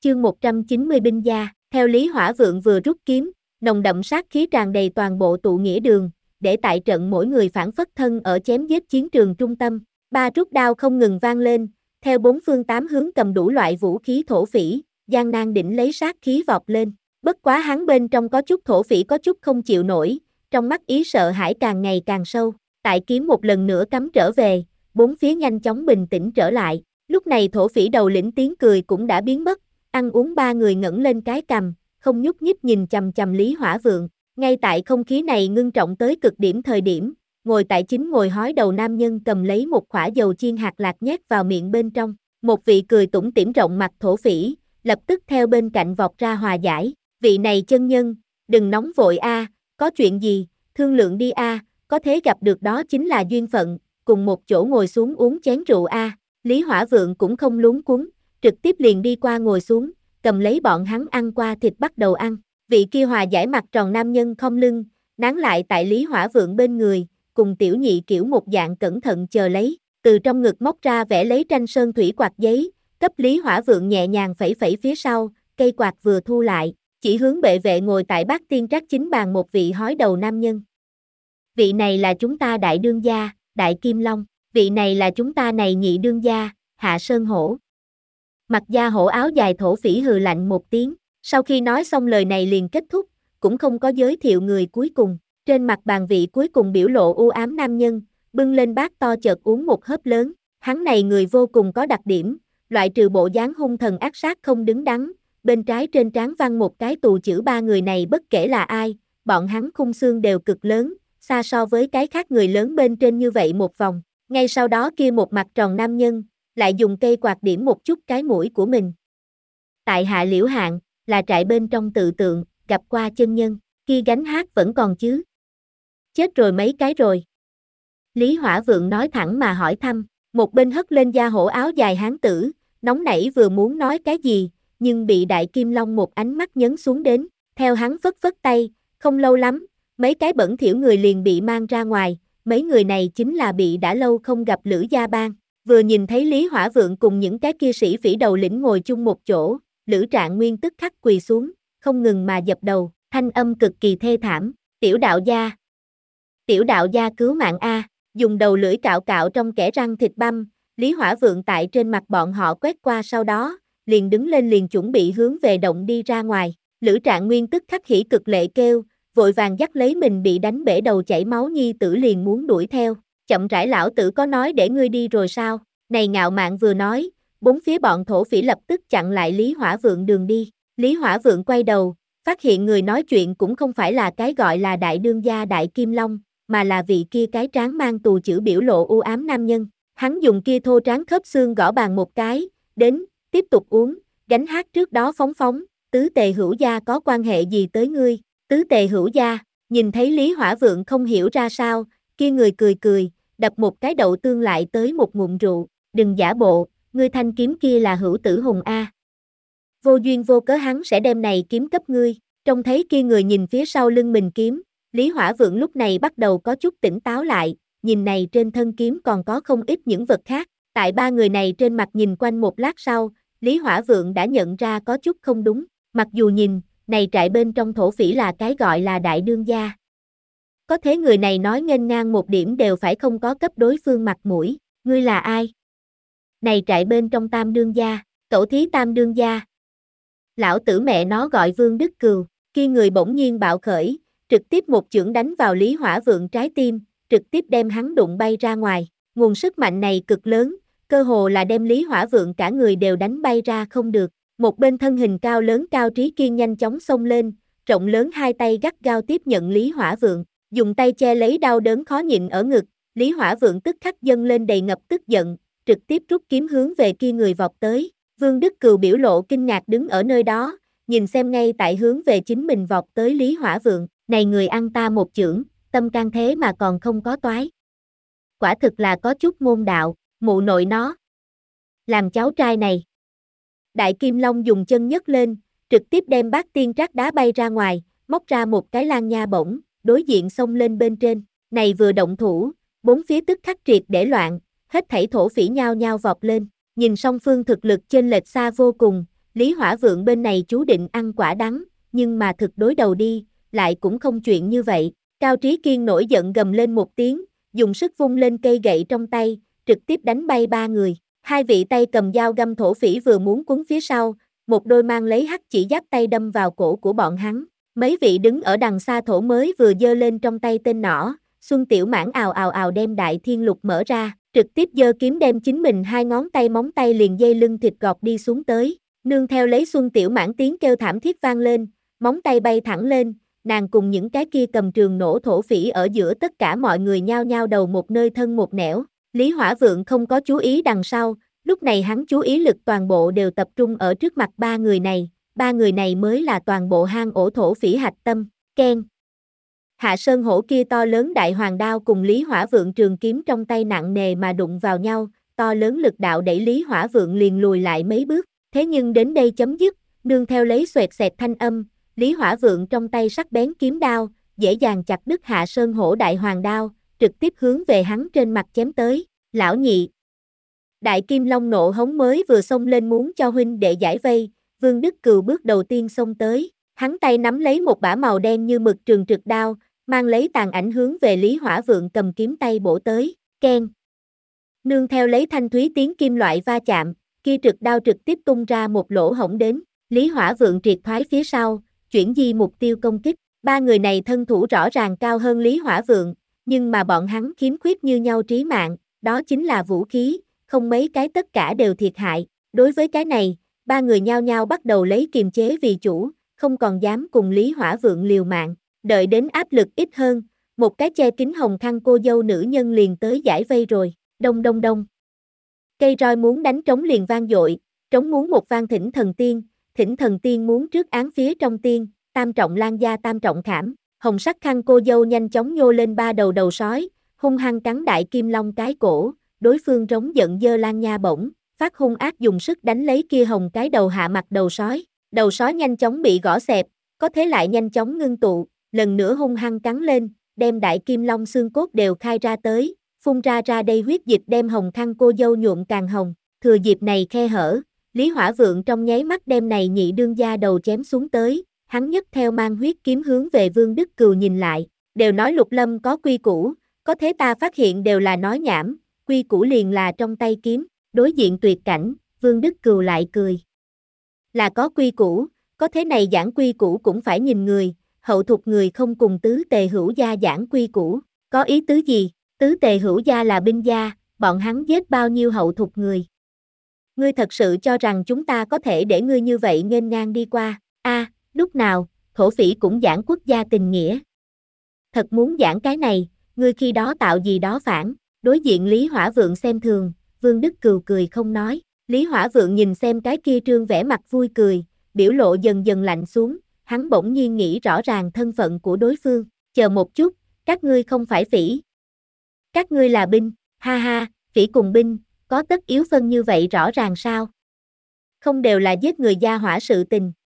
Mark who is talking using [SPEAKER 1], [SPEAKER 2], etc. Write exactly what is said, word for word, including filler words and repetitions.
[SPEAKER 1] Chương một trăm chín mươi binh gia, theo Lý Hỏa Vượng vừa rút kiếm, nồng đậm sát khí tràn đầy toàn bộ tụ nghĩa đường, để tại trận mỗi người phảng phất thân ở chém giết chiến trường trung tâm. Ba rút đao không ngừng vang lên, theo bốn phương tám hướng cầm đủ loại vũ khí thổ phỉ, gian nan đỉnh lấy sát khí vọt lên. Bất quá hắn bên trong có chút thổ phỉ có chút không chịu nổi, trong mắt ý sợ hãi càng ngày càng sâu. Tại kiếm một lần nữa cắm trở về, bốn phía nhanh chóng bình tĩnh trở lại. Lúc này thổ phỉ đầu lĩnh tiếng cười cũng đã biến mất, ăn uống ba người ngẩng lên cái cằm, không nhúc nhích nhìn chằm chằm Lý Hỏa Vượng. Ngay tại không khí này ngưng trọng tới cực điểm thời điểm, ngồi tại chính ngồi hói đầu nam nhân cầm lấy một quả dầu chiên hạt lạc nhét vào miệng bên trong. Một vị cười tủm tỉm rộng mặt thổ phỉ, lập tức theo bên cạnh vọt ra hòa giải. Vị này chân nhân, đừng nóng vội a, có chuyện gì, thương lượng đi a, có thế gặp được đó chính là duyên phận, cùng một chỗ ngồi xuống uống chén rượu a. Lý Hỏa Vượng cũng không luống cuống, trực tiếp liền đi qua ngồi xuống, cầm lấy bọn hắn ăn qua thịt bắt đầu ăn. Vị kia hòa giải mặt tròn nam nhân khom lưng, nán lại tại Lý Hỏa Vượng bên người, cùng tiểu nhị kiểu một dạng cẩn thận chờ lấy, từ trong ngực móc ra vẽ lấy tranh sơn thủy quạt giấy, cấp Lý Hỏa Vượng nhẹ nhàng phẩy phẩy phía sau, cây quạt vừa thu lại, chỉ hướng bệ vệ ngồi tại bát tiên trác chính bàn một vị hói đầu nam nhân. Vị này là chúng ta đại đương gia, Đại Kim Long, vị này là chúng ta này nhị đương gia, Hạ Sơn Hổ. Mặc da hổ áo dài thổ phỉ hừ lạnh một tiếng, sau khi nói xong lời này liền kết thúc, cũng không có giới thiệu người cuối cùng. Trên mặt bàn vị cuối cùng biểu lộ u ám nam nhân, bưng lên bát to chợt uống một hớp lớn. Hắn này người vô cùng có đặc điểm, loại trừ bộ dáng hung thần ác sát không đứng đắn, bên trái trên trán văn một cái tù chữ ba người này bất kể là ai, bọn hắn khung xương đều cực lớn, xa so với cái khác người lớn bên trên như vậy một vòng. Ngay sau đó kia một mặt tròn nam nhân, lại dùng cây quạt điểm một chút cái mũi của mình. Tại Hạ Liễu Hạng, là trại bên trong tự tượng, gặp qua chân nhân, kia gánh hát vẫn còn chứ? Chết rồi mấy cái rồi? Lý Hỏa Vượng nói thẳng mà hỏi thăm, một bên hất lên da hổ áo dài hán tử, nóng nảy vừa muốn nói cái gì, nhưng bị Đại Kim Long một ánh mắt nhấn xuống đến, theo hắn phất phất tay, không lâu lắm, mấy cái bẩn thỉu người liền bị mang ra ngoài, mấy người này chính là bị đã lâu không gặp Lữ Gia Bang. Vừa nhìn thấy Lý Hỏa Vượng cùng những cái kia sĩ phỉ đầu lĩnh ngồi chung một chỗ, Lữ Trạng Nguyên tức khắc quỳ xuống, không ngừng mà dập đầu, thanh âm cực kỳ thê thảm, tiểu đạo gia. Tiểu đạo gia cứu mạng a, dùng đầu lưỡi cạo cạo trong kẽ răng thịt băm, Lý Hỏa Vượng tại trên mặt bọn họ quét qua sau đó, liền đứng lên liền chuẩn bị hướng về động đi ra ngoài. Lữ Trạng Nguyên tức khắc hỉ cực lệ kêu, vội vàng dắt lấy mình bị đánh bể đầu chảy máu nhi tử liền muốn đuổi theo. Chậm rãi lão tử có nói để ngươi đi rồi sao? Này ngạo mạn vừa nói, bốn phía bọn thổ phỉ lập tức chặn lại Lý Hỏa Vượng đường đi. Lý Hỏa Vượng quay đầu, phát hiện người nói chuyện cũng không phải là cái gọi là đại đương gia Đại Kim Long, mà là vị kia cái trán mang tù chữ biểu lộ u ám nam nhân. Hắn dùng kia thô tráng khớp xương gõ bàn một cái, đến, tiếp tục uống, gánh hát trước đó phóng phóng, tứ tề hữu gia có quan hệ gì tới ngươi? Tứ tề hữu gia, nhìn thấy Lý Hỏa Vượng không hiểu ra sao, kia người cười cười, đập một cái đậu tương lại tới một ngụm rượu, đừng giả bộ, ngươi thanh kiếm kia là Hữu Tử Hùng a. Vô duyên vô cớ hắn sẽ đem này kiếm cấp ngươi, trông thấy kia người nhìn phía sau lưng mình kiếm, Lý Hỏa Vượng lúc này bắt đầu có chút tỉnh táo lại, nhìn này trên thân kiếm còn có không ít những vật khác, tại ba người này trên mặt nhìn quanh một lát sau, Lý Hỏa Vượng đã nhận ra có chút không đúng, mặc dù nhìn, này trại bên trong thổ phỉ là cái gọi là đại đương gia. Có thế người này nói nghênh ngang một điểm đều phải không có cấp đối phương mặt mũi, ngươi là ai? Này trại bên trong tam đương gia, cẩu thí tam đương gia. Lão tử mẹ nó gọi Vương Đức Cừu, kia người bỗng nhiên bạo khởi, trực tiếp một chưởng đánh vào Lý Hỏa Vượng trái tim, trực tiếp đem hắn đụng bay ra ngoài, nguồn sức mạnh này cực lớn, cơ hồ là đem Lý Hỏa Vượng cả người đều đánh bay ra không được. Một bên thân hình cao lớn Cao Trí Kiên nhanh chóng xông lên, rộng lớn hai tay gắt gao tiếp nhận Lý Hỏa Vượng, dùng tay che lấy đau đớn khó nhịn ở ngực, Lý Hỏa Vượng tức khắc dâng lên đầy ngập tức giận, trực tiếp rút kiếm hướng về kia người vọt tới. Vương Đức Cừu biểu lộ kinh ngạc đứng ở nơi đó, nhìn xem ngay tại hướng về chính mình vọt tới Lý Hỏa Vượng, này người ăn ta một chưởng, tâm can thế mà còn không có toái. Quả thực là có chút môn đạo, mụ nội nó. Làm cháu trai này. Đại Kim Long dùng chân nhấc lên, trực tiếp đem bát tiên trác đá bay ra ngoài, móc ra một cái lan nha bổng, đối diện xông lên bên trên, này vừa động thủ, bốn phía tức khắc triệt để loạn, hết thảy thổ phỉ nhao nhao vọt lên, nhìn song phương thực lực chênh lệch xa vô cùng, Lý Hỏa Vượng bên này chú định ăn quả đắng, nhưng mà thực đối đầu đi, lại cũng không chuyện như vậy. Cao Trí Kiên nổi giận gầm lên một tiếng, dùng sức vung lên cây gậy trong tay, trực tiếp đánh bay ba người. Hai vị tay cầm dao găm thổ phỉ vừa muốn cuốn phía sau, một đôi mang lấy hắc chỉ giáp tay đâm vào cổ của bọn hắn. Mấy vị đứng ở đằng xa thổ mới vừa giơ lên trong tay tên nỏ, Xuân Tiểu Mãn ào ào ào đem đại thiên lục mở ra, trực tiếp giơ kiếm đem chính mình hai ngón tay móng tay liền dây lưng thịt gọt đi xuống tới. Nương theo lấy Xuân Tiểu Mãn tiếng kêu thảm thiết vang lên, móng tay bay thẳng lên, nàng cùng những cái kia cầm trường nổ thổ phỉ ở giữa tất cả mọi người nhao nhao đầu một nơi thân một nẻo. Lý Hỏa Vượng không có chú ý đằng sau, lúc này hắn chú ý lực toàn bộ đều tập trung ở trước mặt ba người này, ba người này mới là toàn bộ hang ổ thổ phỉ hạch tâm. Keng. Hạ Sơn Hổ kia to lớn đại hoàng đao cùng Lý Hỏa Vượng trường kiếm trong tay nặng nề mà đụng vào nhau, to lớn lực đạo đẩy Lý Hỏa Vượng liền lùi lại mấy bước, thế nhưng đến đây chấm dứt, nương theo lấy xoẹt xẹt thanh âm, Lý Hỏa Vượng trong tay sắc bén kiếm đao, dễ dàng chặt đứt Hạ Sơn Hổ đại hoàng đao, trực tiếp hướng về hắn trên mặt chém tới. Lão nhị. Đại Kim Long nộ hống mới vừa xông lên muốn cho huynh đệ giải vây, Vương Đức Cừu bước đầu tiên xông tới, hắn tay nắm lấy một bả màu đen như mực trường trực đao, mang lấy tàn ảnh hướng về Lý Hỏa Vượng cầm kiếm tay bổ tới. Keng. Nương theo lấy thanh thúy tiếng kim loại va chạm, kia trực đao trực tiếp tung ra một lỗ hổng đến, Lý Hỏa Vượng triệt thoái phía sau, chuyển di mục tiêu công kích. Ba người này thân thủ rõ ràng cao hơn Lý Hỏa Vượng, nhưng mà bọn hắn khiếm khuyết như nhau trí mạng, đó chính là vũ khí, không mấy cái tất cả đều thiệt hại. Đối với cái này, ba người nhao nhao bắt đầu lấy kiềm chế vì chủ, không còn dám cùng Lý Hỏa Vượng liều mạng. Đợi đến áp lực ít hơn, một cái che kín hồng khăn cô dâu nữ nhân liền tới giải vây rồi. Đông đông đông. Cây roi muốn đánh trống liền vang dội, trống muốn một vang thỉnh thần tiên, thỉnh thần tiên muốn trước án phía trong tiên, tam trọng lan gia tam trọng khảm, hồng sắc khăn cô dâu nhanh chóng nhô lên ba đầu đầu sói, hung hăng cắn Đại Kim Long cái cổ, đối phương rống giận giơ lan nha bổng, phát hung ác dùng sức đánh lấy kia hồng cái đầu hạ mặt đầu sói, đầu sói nhanh chóng bị gõ xẹp, có thế lại nhanh chóng ngưng tụ, lần nữa hung hăng cắn lên, đem Đại Kim Long xương cốt đều khai ra tới, phun ra ra đây huyết dịch đem hồng khăn cô dâu nhuộm càng hồng, thừa dịp này khe hở, Lý Hỏa Vượng trong nháy mắt đem này nhị đương gia đầu chém xuống tới, hắn nhấc theo mang huyết kiếm hướng về Vương Đức Cừu nhìn lại, đều nói Lục Lâm có quy củ, có thế ta phát hiện đều là nói nhảm, quy củ liền là trong tay kiếm, đối diện tuyệt cảnh, Vương Đức Cừu lại cười. Là có quy củ, có thế này giảng quy củ cũng phải nhìn người, hậu thục người không cùng tứ tề hữu gia giảng quy củ, có ý tứ gì, tứ tề hữu gia là binh gia, bọn hắn giết bao nhiêu hậu thục người. Ngươi thật sự cho rằng chúng ta có thể để ngươi như vậy nghênh ngang đi qua, a à, lúc nào, thổ phỉ cũng giảng quốc gia tình nghĩa. Thật muốn giảng cái này, ngươi khi đó tạo gì đó phản, đối diện Lý Hỏa Vượng xem thường, Vương Đức Cừu cười không nói, Lý Hỏa Vượng nhìn xem cái kia trương vẻ mặt vui cười, biểu lộ dần dần lạnh xuống, hắn bỗng nhiên nghĩ rõ ràng thân phận của đối phương, chờ một chút, các ngươi không phải phỉ. Các ngươi là binh, ha ha, phỉ cùng binh, có tất yếu phân như vậy rõ ràng sao? Không đều là giết người gia hỏa sự tình,